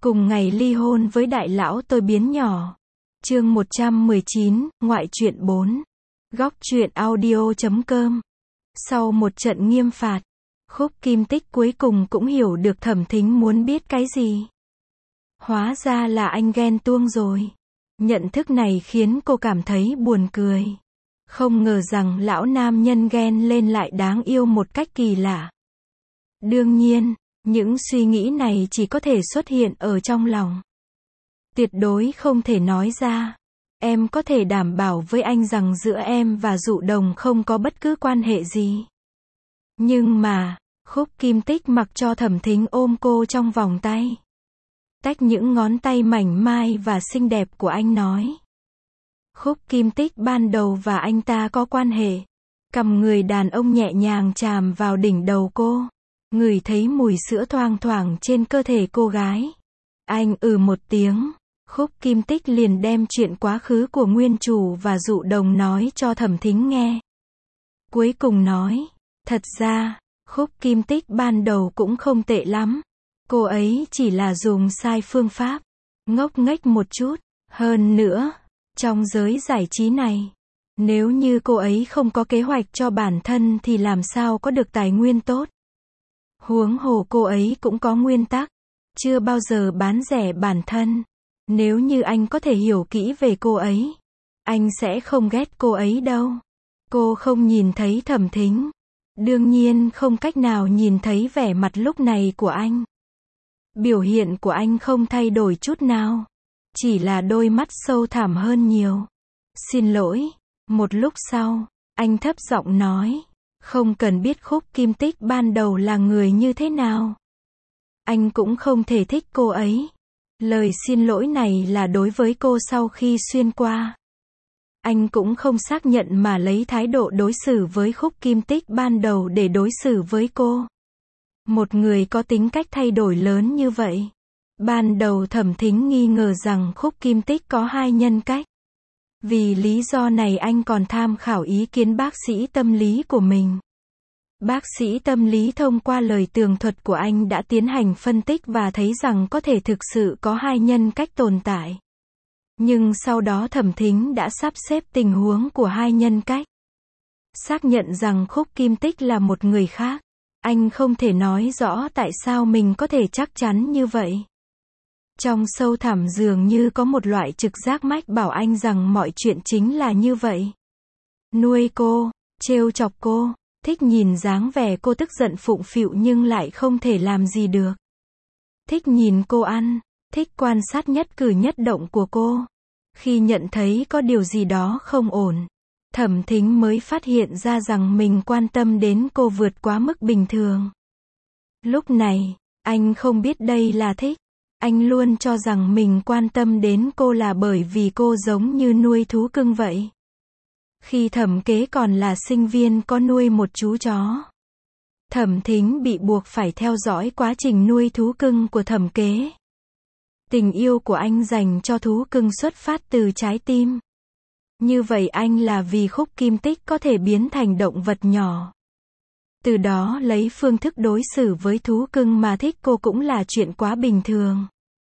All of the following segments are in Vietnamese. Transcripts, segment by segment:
Cùng ngày ly hôn với đại lão tôi biến nhỏ. Chương 119, ngoại truyện 4. Góc truyện audio.com. Sau một trận nghiêm phạt, Khúc Kim Tích cuối cùng cũng hiểu được Thẩm Thính muốn biết cái gì. Hóa ra là anh ghen tuông rồi. Nhận thức này khiến cô cảm thấy buồn cười. Không ngờ rằng lão nam nhân ghen lên lại đáng yêu một cách kỳ lạ. Đương nhiên, những suy nghĩ này chỉ có thể xuất hiện ở trong lòng. Tuyệt đối không thể nói ra. Em có thể đảm bảo với anh rằng giữa em và Dụ Đồng không có bất cứ quan hệ gì. Nhưng mà, Khúc Kim Tích mặc cho Thẩm Thính ôm cô trong vòng tay. Tách những ngón tay mảnh mai và xinh đẹp của anh nói. Khúc Kim Tích ban đầu và anh ta có quan hệ. Cầm người đàn ông nhẹ nhàng chạm vào đỉnh đầu cô. Ngửi thấy mùi sữa thoang thoảng trên cơ thể cô gái. Anh một tiếng. Khúc Kim Tích liền đem chuyện quá khứ của nguyên chủ và Dụ Đồng nói cho Thẩm Thính nghe. Cuối cùng nói, thật ra, Khúc Kim Tích ban đầu cũng không tệ lắm. Cô ấy chỉ là dùng sai phương pháp, ngốc nghếch một chút. Hơn nữa, trong giới giải trí này, nếu như cô ấy không có kế hoạch cho bản thân thì làm sao có được tài nguyên tốt. Huống hồ cô ấy cũng có nguyên tắc, chưa bao giờ bán rẻ bản thân. Nếu như anh có thể hiểu kỹ về cô ấy, anh sẽ không ghét cô ấy đâu. Cô không nhìn thấy Thẩm Thính, đương nhiên không cách nào nhìn thấy vẻ mặt lúc này của anh. Biểu hiện của anh không thay đổi chút nào, chỉ là đôi mắt sâu thẳm hơn nhiều. Xin lỗi. Một lúc sau, anh thấp giọng nói, không cần biết Khúc Kim Tích ban đầu là người như thế nào. Anh cũng không thể thích cô ấy. Lời xin lỗi này là đối với cô sau khi xuyên qua. Anh cũng không xác nhận mà lấy thái độ đối xử với Khúc Kim Tích ban đầu để đối xử với cô. Một người có tính cách thay đổi lớn như vậy. Ban đầu Thẩm Thính nghi ngờ rằng Khúc Kim Tích có hai nhân cách. Vì lý do này anh còn tham khảo ý kiến bác sĩ tâm lý của mình. Bác sĩ tâm lý thông qua lời tường thuật của anh đã tiến hành phân tích và thấy rằng có thể thực sự có hai nhân cách tồn tại. Nhưng sau đó Thẩm Thính đã sắp xếp tình huống của hai nhân cách. Xác nhận rằng Khúc Kim Tích là một người khác. Anh không thể nói rõ tại sao mình có thể chắc chắn như vậy. Trong sâu thẳm dường như có một loại trực giác mách bảo anh rằng mọi chuyện chính là như vậy. Nuôi cô, trêu chọc cô, thích nhìn dáng vẻ cô tức giận phụng phịu nhưng lại không thể làm gì được. Thích nhìn cô ăn, thích quan sát nhất cử nhất động của cô. Khi nhận thấy có điều gì đó không ổn, Thẩm Thính mới phát hiện ra rằng mình quan tâm đến cô vượt quá mức bình thường. Lúc này, anh không biết đây là thích. Anh luôn cho rằng mình quan tâm đến cô là bởi vì cô giống như nuôi thú cưng vậy. Khi Thẩm Kế còn là sinh viên có nuôi một chú chó. Thẩm Thính bị buộc phải theo dõi quá trình nuôi thú cưng của Thẩm Kế. Tình yêu của anh dành cho thú cưng xuất phát từ trái tim. Như vậy anh là vì Khúc Kim Tích có thể biến thành động vật nhỏ. Từ đó lấy phương thức đối xử với thú cưng mà thích cô cũng là chuyện quá bình thường.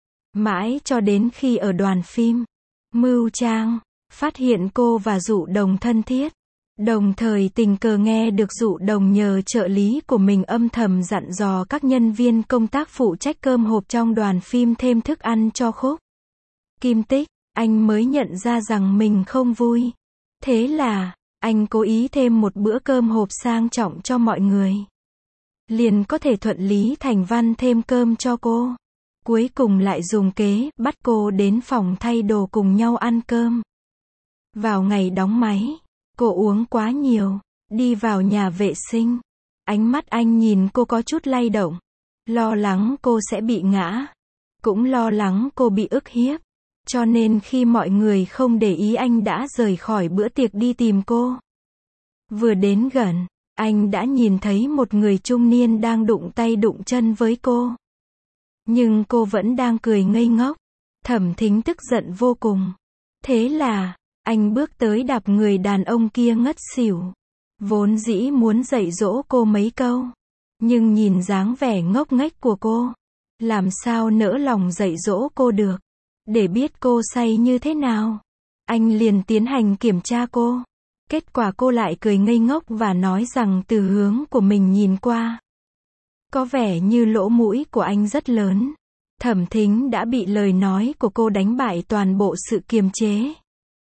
Mãi cho đến khi ở đoàn phim, Mưu Trang, phát hiện cô và Dụ Đồng thân thiết. Đồng thời tình cờ nghe được Dụ Đồng nhờ trợ lý của mình âm thầm dặn dò các nhân viên công tác phụ trách cơm hộp trong đoàn phim thêm thức ăn cho Khúc Kim Tích. Anh mới nhận ra rằng mình không vui. Thế là, anh cố ý thêm một bữa cơm hộp sang trọng cho mọi người. Liền có thể thuận lý thành văn thêm cơm cho cô. Cuối cùng lại dùng kế, bắt cô đến phòng thay đồ cùng nhau ăn cơm. Vào ngày đóng máy, cô uống quá nhiều, đi vào nhà vệ sinh. Ánh mắt anh nhìn cô có chút lay động. Lo lắng cô sẽ bị ngã. Cũng lo lắng cô bị ức hiếp. Cho nên khi mọi người không để ý anh đã rời khỏi bữa tiệc đi tìm cô. Vừa đến gần, anh đã nhìn thấy một người trung niên đang đụng tay đụng chân với cô. Nhưng cô vẫn đang cười ngây ngốc. Thẩm Thính tức giận vô cùng. Thế là, anh bước tới đạp người đàn ông kia ngất xỉu. Vốn dĩ muốn dạy dỗ cô mấy câu. Nhưng nhìn dáng vẻ ngốc nghếch của cô, Làm sao nỡ lòng dạy dỗ cô được. Để biết cô say như thế nào, anh liền tiến hành kiểm tra cô. Kết quả cô lại cười ngây ngốc và nói rằng từ hướng của mình nhìn qua, có vẻ như lỗ mũi của anh rất lớn. Thẩm Thính đã bị lời nói của cô đánh bại toàn bộ sự kiềm chế.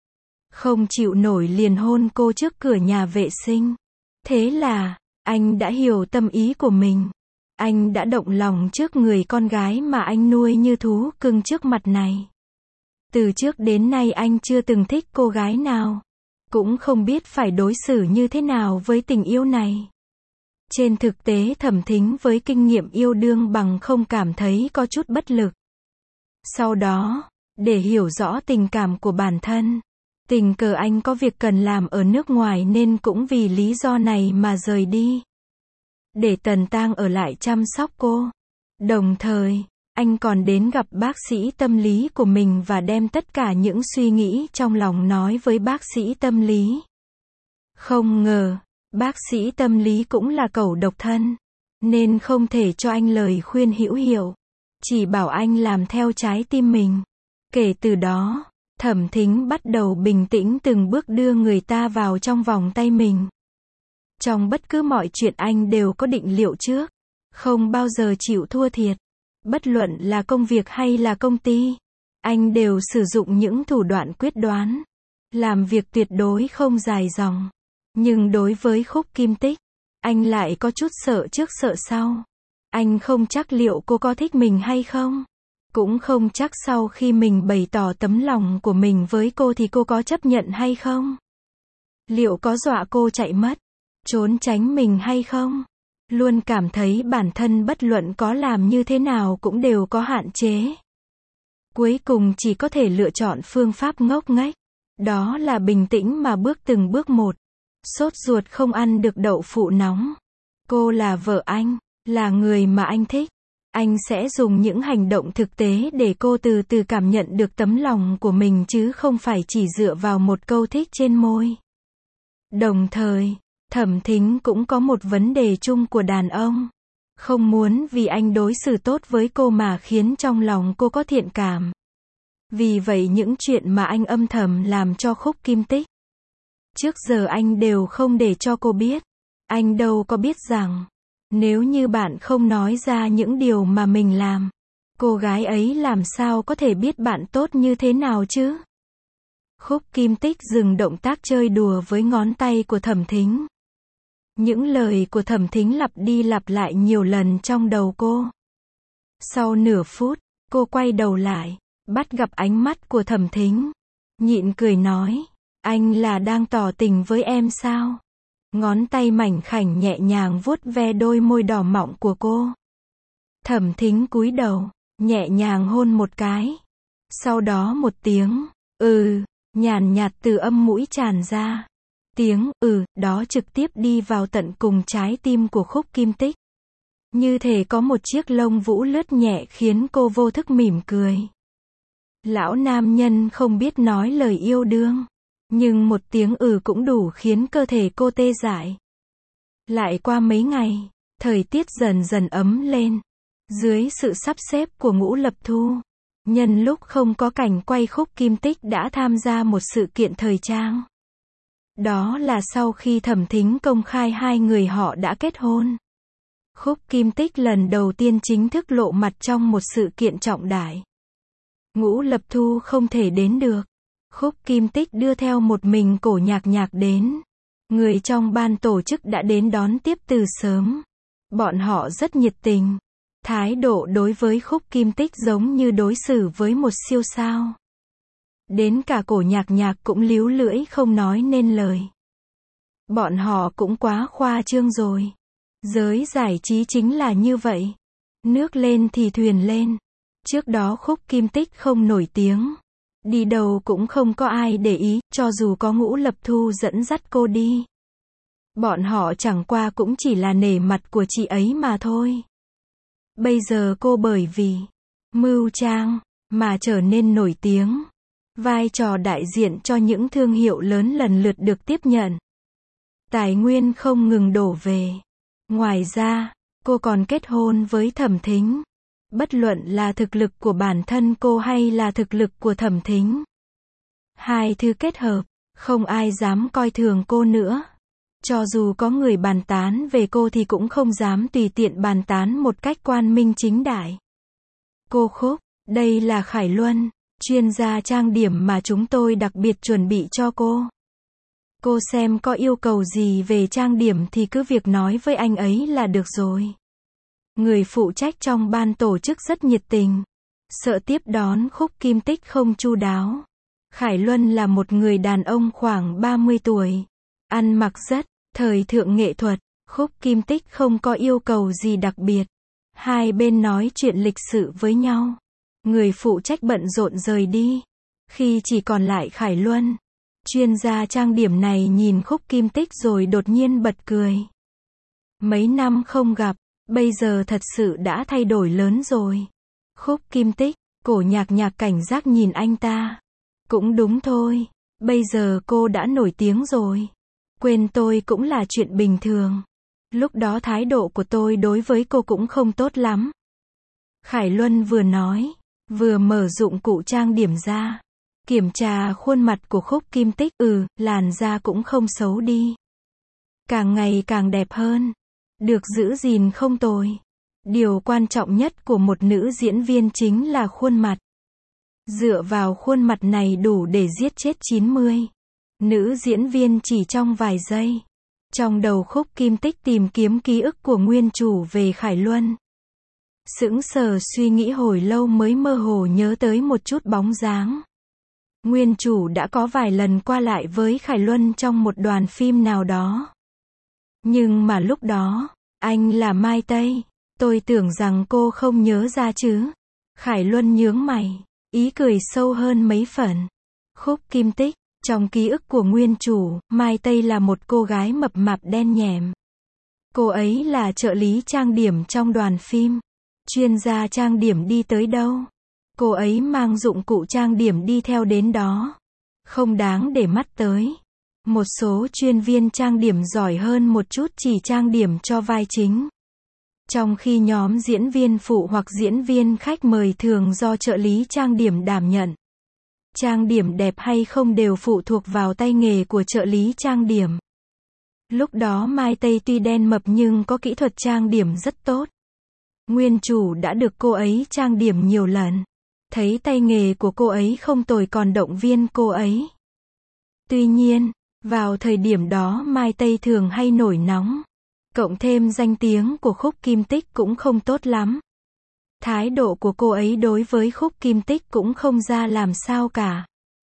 Không chịu nổi liền hôn cô trước cửa nhà vệ sinh. Thế là, anh đã hiểu tâm ý của mình. Anh đã động lòng trước người con gái mà anh nuôi như thú cưng trước mặt này. Từ trước đến nay anh chưa từng thích cô gái nào. Cũng không biết phải đối xử như thế nào với tình yêu này. Trên thực tế Thẩm Thính với kinh nghiệm yêu đương bằng không cảm thấy có chút bất lực. Sau đó, để hiểu rõ tình cảm của bản thân, tình cờ anh có việc cần làm ở nước ngoài nên cũng vì lý do này mà rời đi. Để Tần Tang ở lại chăm sóc cô. Đồng thời, anh còn đến gặp bác sĩ tâm lý của mình và đem tất cả những suy nghĩ trong lòng nói với bác sĩ tâm lý. Không ngờ, bác sĩ tâm lý cũng là cẩu độc thân, nên không thể cho anh lời khuyên hữu hiệu, chỉ bảo anh làm theo trái tim mình. Kể từ đó, Thẩm Thính bắt đầu bình tĩnh từng bước đưa người ta vào trong vòng tay mình. Trong bất cứ mọi chuyện anh đều có định liệu trước, không bao giờ chịu thua thiệt. Bất luận là công việc hay là công ty, anh đều sử dụng những thủ đoạn quyết đoán, làm việc tuyệt đối không dài dòng. Nhưng đối với Khúc Kim Tích, anh lại có chút sợ trước sợ sau. Anh không chắc liệu cô có thích mình hay không. Cũng không chắc sau khi mình bày tỏ tấm lòng của mình với cô thì cô có chấp nhận hay không. Liệu có dọa cô chạy mất, trốn tránh mình hay không. Luôn cảm thấy bản thân bất luận có làm như thế nào cũng đều có hạn chế. Cuối cùng chỉ có thể lựa chọn phương pháp ngốc nghếch. Đó là bình tĩnh mà bước từng bước một. Sốt ruột không ăn được đậu phụ nóng. Cô là vợ anh, là người mà anh thích. Anh sẽ dùng những hành động thực tế để cô từ từ cảm nhận được tấm lòng của mình chứ không phải chỉ dựa vào một câu thích trên môi. Đồng thời, Thẩm Thính cũng có một vấn đề chung của đàn ông. Không muốn vì anh đối xử tốt với cô mà khiến trong lòng cô có thiện cảm. Vì vậy những chuyện mà anh âm thầm làm cho Khúc Kim Tích, trước giờ anh đều không để cho cô biết. Anh đâu có biết rằng, nếu như bạn không nói ra những điều mà mình làm, cô gái ấy làm sao có thể biết bạn tốt như thế nào chứ? Khúc Kim Tích dừng động tác chơi đùa với ngón tay của Thẩm Thính. Những lời của Thẩm Thính lặp đi lặp lại nhiều lần trong đầu cô. Sau nửa phút, cô quay đầu lại, bắt gặp ánh mắt của Thẩm Thính. Nhịn cười nói, anh là đang tỏ tình với em sao? Ngón tay mảnh khảnh nhẹ nhàng vuốt ve đôi môi đỏ mọng của cô. Thẩm Thính cúi đầu, nhẹ nhàng hôn một cái. Sau đó một tiếng, nhàn nhạt từ âm mũi tràn ra. Tiếng đó trực tiếp đi vào tận cùng trái tim của Khúc Kim Tích. Như thể có một chiếc lông vũ lướt nhẹ khiến cô vô thức mỉm cười. Lão nam nhân không biết nói lời yêu đương, nhưng một tiếng cũng đủ khiến cơ thể cô tê dại. Lại qua mấy ngày, thời tiết dần dần ấm lên. Dưới sự sắp xếp của Ngũ Lập Thu, nhân lúc không có cảnh quay, Khúc Kim Tích đã tham gia một sự kiện thời trang. Đó là sau khi Thẩm Thính công khai hai người họ đã kết hôn. Khúc Kim Tích lần đầu tiên chính thức lộ mặt trong một sự kiện trọng đại. Ngũ Lập Thu không thể đến được. Khúc Kim Tích đưa theo một mình Cổ Nhạc Nhạc đến. Người trong ban tổ chức đã đến đón tiếp từ sớm. Bọn họ rất nhiệt tình. Thái độ đối với Khúc Kim Tích giống như đối xử với một siêu sao. Đến cả Cổ Nhạc Nhạc cũng líu lưỡi không nói nên lời. Bọn họ cũng quá khoa trương rồi. Giới giải trí chính là như vậy. Nước lên thì thuyền lên. Trước đó Khúc Kim Tích không nổi tiếng. Đi đâu cũng không có ai để ý, cho dù có Ngũ Lập Thu dẫn dắt cô đi. Bọn họ chẳng qua cũng chỉ là nể mặt của chị ấy mà thôi. Bây giờ cô bởi vì mưu trang mà trở nên nổi tiếng. Vai trò đại diện cho những thương hiệu lớn lần lượt được tiếp nhận. Tài nguyên không ngừng đổ về. Ngoài ra, cô còn kết hôn với Thẩm Thính. Bất luận là thực lực của bản thân cô hay là thực lực của Thẩm Thính. Hai thứ kết hợp, không ai dám coi thường cô nữa. Cho dù có người bàn tán về cô thì cũng không dám tùy tiện bàn tán một cách quang minh chính đại. Cô Khúc, đây là Khải Luân, chuyên gia trang điểm mà chúng tôi đặc biệt chuẩn bị cho cô. Cô xem có yêu cầu gì về trang điểm thì cứ việc nói với anh ấy là được rồi. Người phụ trách trong ban tổ chức rất nhiệt tình. Sợ tiếp đón Khúc Kim Tích không chu đáo. Khải Luân là một người đàn ông khoảng 30 tuổi. Ăn mặc rất thời thượng nghệ thuật. Khúc Kim Tích không có yêu cầu gì đặc biệt. Hai bên nói chuyện lịch sự với nhau. Người phụ trách bận rộn rời đi. Khi chỉ còn lại Khải Luân, chuyên gia trang điểm này nhìn Khúc Kim Tích rồi đột nhiên bật cười. Mấy năm không gặp, bây giờ thật sự đã thay đổi lớn rồi. Khúc Kim Tích, Cổ Nhạc Nhạc cảnh giác nhìn anh ta. Cũng đúng thôi, bây giờ cô đã nổi tiếng rồi. Quên tôi cũng là chuyện bình thường. Lúc đó thái độ của tôi đối với cô cũng không tốt lắm. Khải Luân vừa nói, vừa mở dụng cụ trang điểm ra. Kiểm tra khuôn mặt của Khúc Kim Tích, làn da cũng không xấu đi. Càng ngày càng đẹp hơn. Được giữ gìn không tồi. Điều quan trọng nhất của một nữ diễn viên chính là khuôn mặt. Dựa vào khuôn mặt này đủ để giết chết 90 nữ diễn viên chỉ trong vài giây. Trong đầu Khúc Kim Tích tìm kiếm ký ức của nguyên chủ về Khải Luân. Sững sờ suy nghĩ hồi lâu mới mơ hồ nhớ tới một chút bóng dáng. Nguyên chủ đã có vài lần qua lại với Khải Luân trong một đoàn phim nào đó. Nhưng mà lúc đó, anh là Mai Tây. Tôi tưởng rằng cô không nhớ ra chứ. Khải Luân nhướng mày, ý cười sâu hơn mấy phần. Khúc Kim Tích, trong ký ức của nguyên chủ, Mai Tây là một cô gái mập mạp đen nhẻm. Cô ấy là trợ lý trang điểm trong đoàn phim. Chuyên gia trang điểm đi tới đâu, cô ấy mang dụng cụ trang điểm đi theo đến đó. Không đáng để mắt tới. Một số chuyên viên trang điểm giỏi hơn một chút chỉ trang điểm cho vai chính. Trong khi nhóm diễn viên phụ hoặc diễn viên khách mời thường do trợ lý trang điểm đảm nhận. Trang điểm đẹp hay không đều phụ thuộc vào tay nghề của trợ lý trang điểm. Lúc đó Mai Tây tuy đen mập nhưng có kỹ thuật trang điểm rất tốt. Nguyên chủ đã được cô ấy trang điểm nhiều lần. Thấy tay nghề của cô ấy không tồi còn động viên cô ấy. Tuy nhiên, vào thời điểm đó Mai Tây thường hay nổi nóng. Cộng thêm danh tiếng của Khúc Kim Tích cũng không tốt lắm. Thái độ của cô ấy đối với Khúc Kim Tích cũng không ra làm sao cả.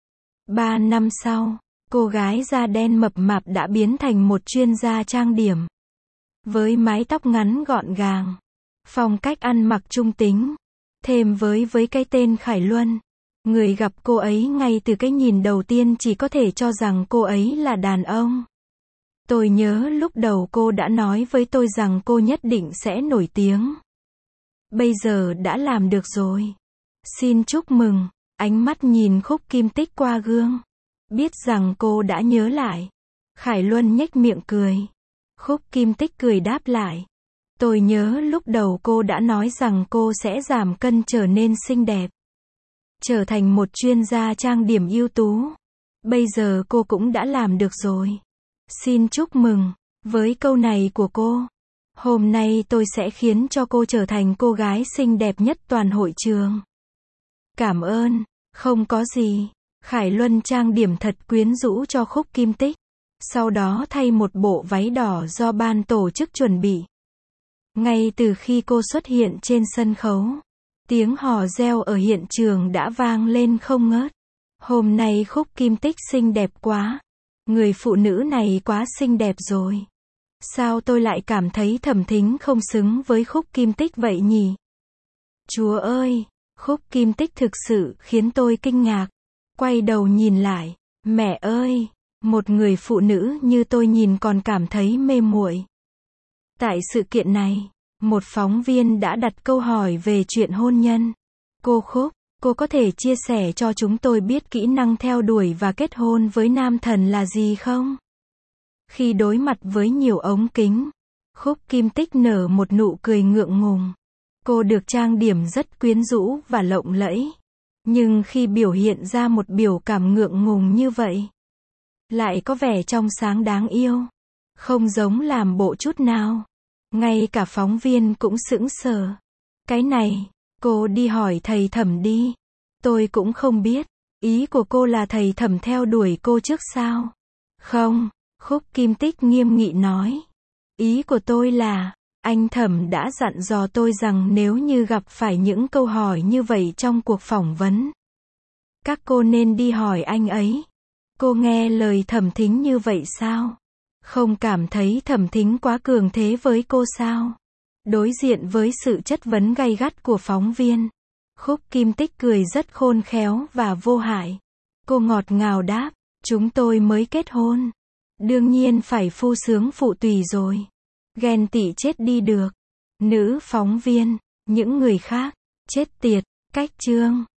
3 năm sau, cô gái da đen mập mạp đã biến thành một chuyên gia trang điểm. Với mái tóc ngắn gọn gàng, phong cách ăn mặc trung tính, thêm với cái tên Khải Luân. Người gặp cô ấy ngay từ cái nhìn đầu tiên chỉ có thể cho rằng cô ấy là đàn ông. Tôi nhớ lúc đầu cô đã nói với tôi rằng cô nhất định sẽ nổi tiếng. Bây giờ đã làm được rồi. Xin chúc mừng. Ánh mắt nhìn Khúc Kim Tích qua gương. Biết rằng cô đã nhớ lại. Khải Luân nhếch miệng cười. Khúc Kim Tích cười đáp lại. Tôi nhớ lúc đầu cô đã nói rằng cô sẽ giảm cân trở nên xinh đẹp. Trở thành một chuyên gia trang điểm ưu tú. Bây giờ cô cũng đã làm được rồi. Xin chúc mừng. Với câu này của cô, hôm nay tôi sẽ khiến cho cô trở thành cô gái xinh đẹp nhất toàn hội trường. Cảm ơn. Không có gì. Khải Luân trang điểm thật quyến rũ cho Khúc Kim Tích. Sau đó thay một bộ váy đỏ do ban tổ chức chuẩn bị. Ngay từ khi cô xuất hiện trên sân khấu, tiếng hò reo ở hiện trường đã vang lên không ngớt. Hôm nay Khúc Kim Tích xinh đẹp quá. Người phụ nữ này quá xinh đẹp rồi. Sao tôi lại cảm thấy Thẩm Thính không xứng với Khúc Kim Tích vậy nhỉ? Chúa ơi, Khúc Kim Tích thực sự khiến tôi kinh ngạc. Quay đầu nhìn lại, mẹ ơi, một người phụ nữ như tôi nhìn còn cảm thấy mê muội. Tại sự kiện này, một phóng viên đã đặt câu hỏi về chuyện hôn nhân. Cô Khúc, cô có thể chia sẻ cho chúng tôi biết kỹ năng theo đuổi và kết hôn với nam thần là gì không? Khi đối mặt với nhiều ống kính, Khúc Kim Tích nở một nụ cười ngượng ngùng. Cô được trang điểm rất quyến rũ và lộng lẫy. Nhưng khi biểu hiện ra một biểu cảm ngượng ngùng như vậy, lại có vẻ trong sáng đáng yêu. Không giống làm bộ chút nào. Ngay cả phóng viên cũng sững sờ. Cái này, cô đi hỏi thầy Thẩm đi. Tôi cũng không biết. Ý của cô là thầy Thẩm theo đuổi cô trước sao? Không, Khúc Kim Tích nghiêm nghị nói. Ý của tôi là, anh Thẩm đã dặn dò tôi rằng nếu như gặp phải những câu hỏi như vậy trong cuộc phỏng vấn, các cô nên đi hỏi anh ấy. Cô nghe lời Thẩm Thính như vậy sao? Không cảm thấy Thẩm Thính quá cường thế với cô sao? Đối diện với sự chất vấn gay gắt của phóng viên, Khúc Kim Tích cười rất khôn khéo và vô hại. Cô ngọt ngào đáp, chúng tôi mới kết hôn. Đương nhiên phải phu sướng phụ tùy rồi. Ghen tị chết đi được. Nữ phóng viên, những người khác, chết tiệt, cách chương.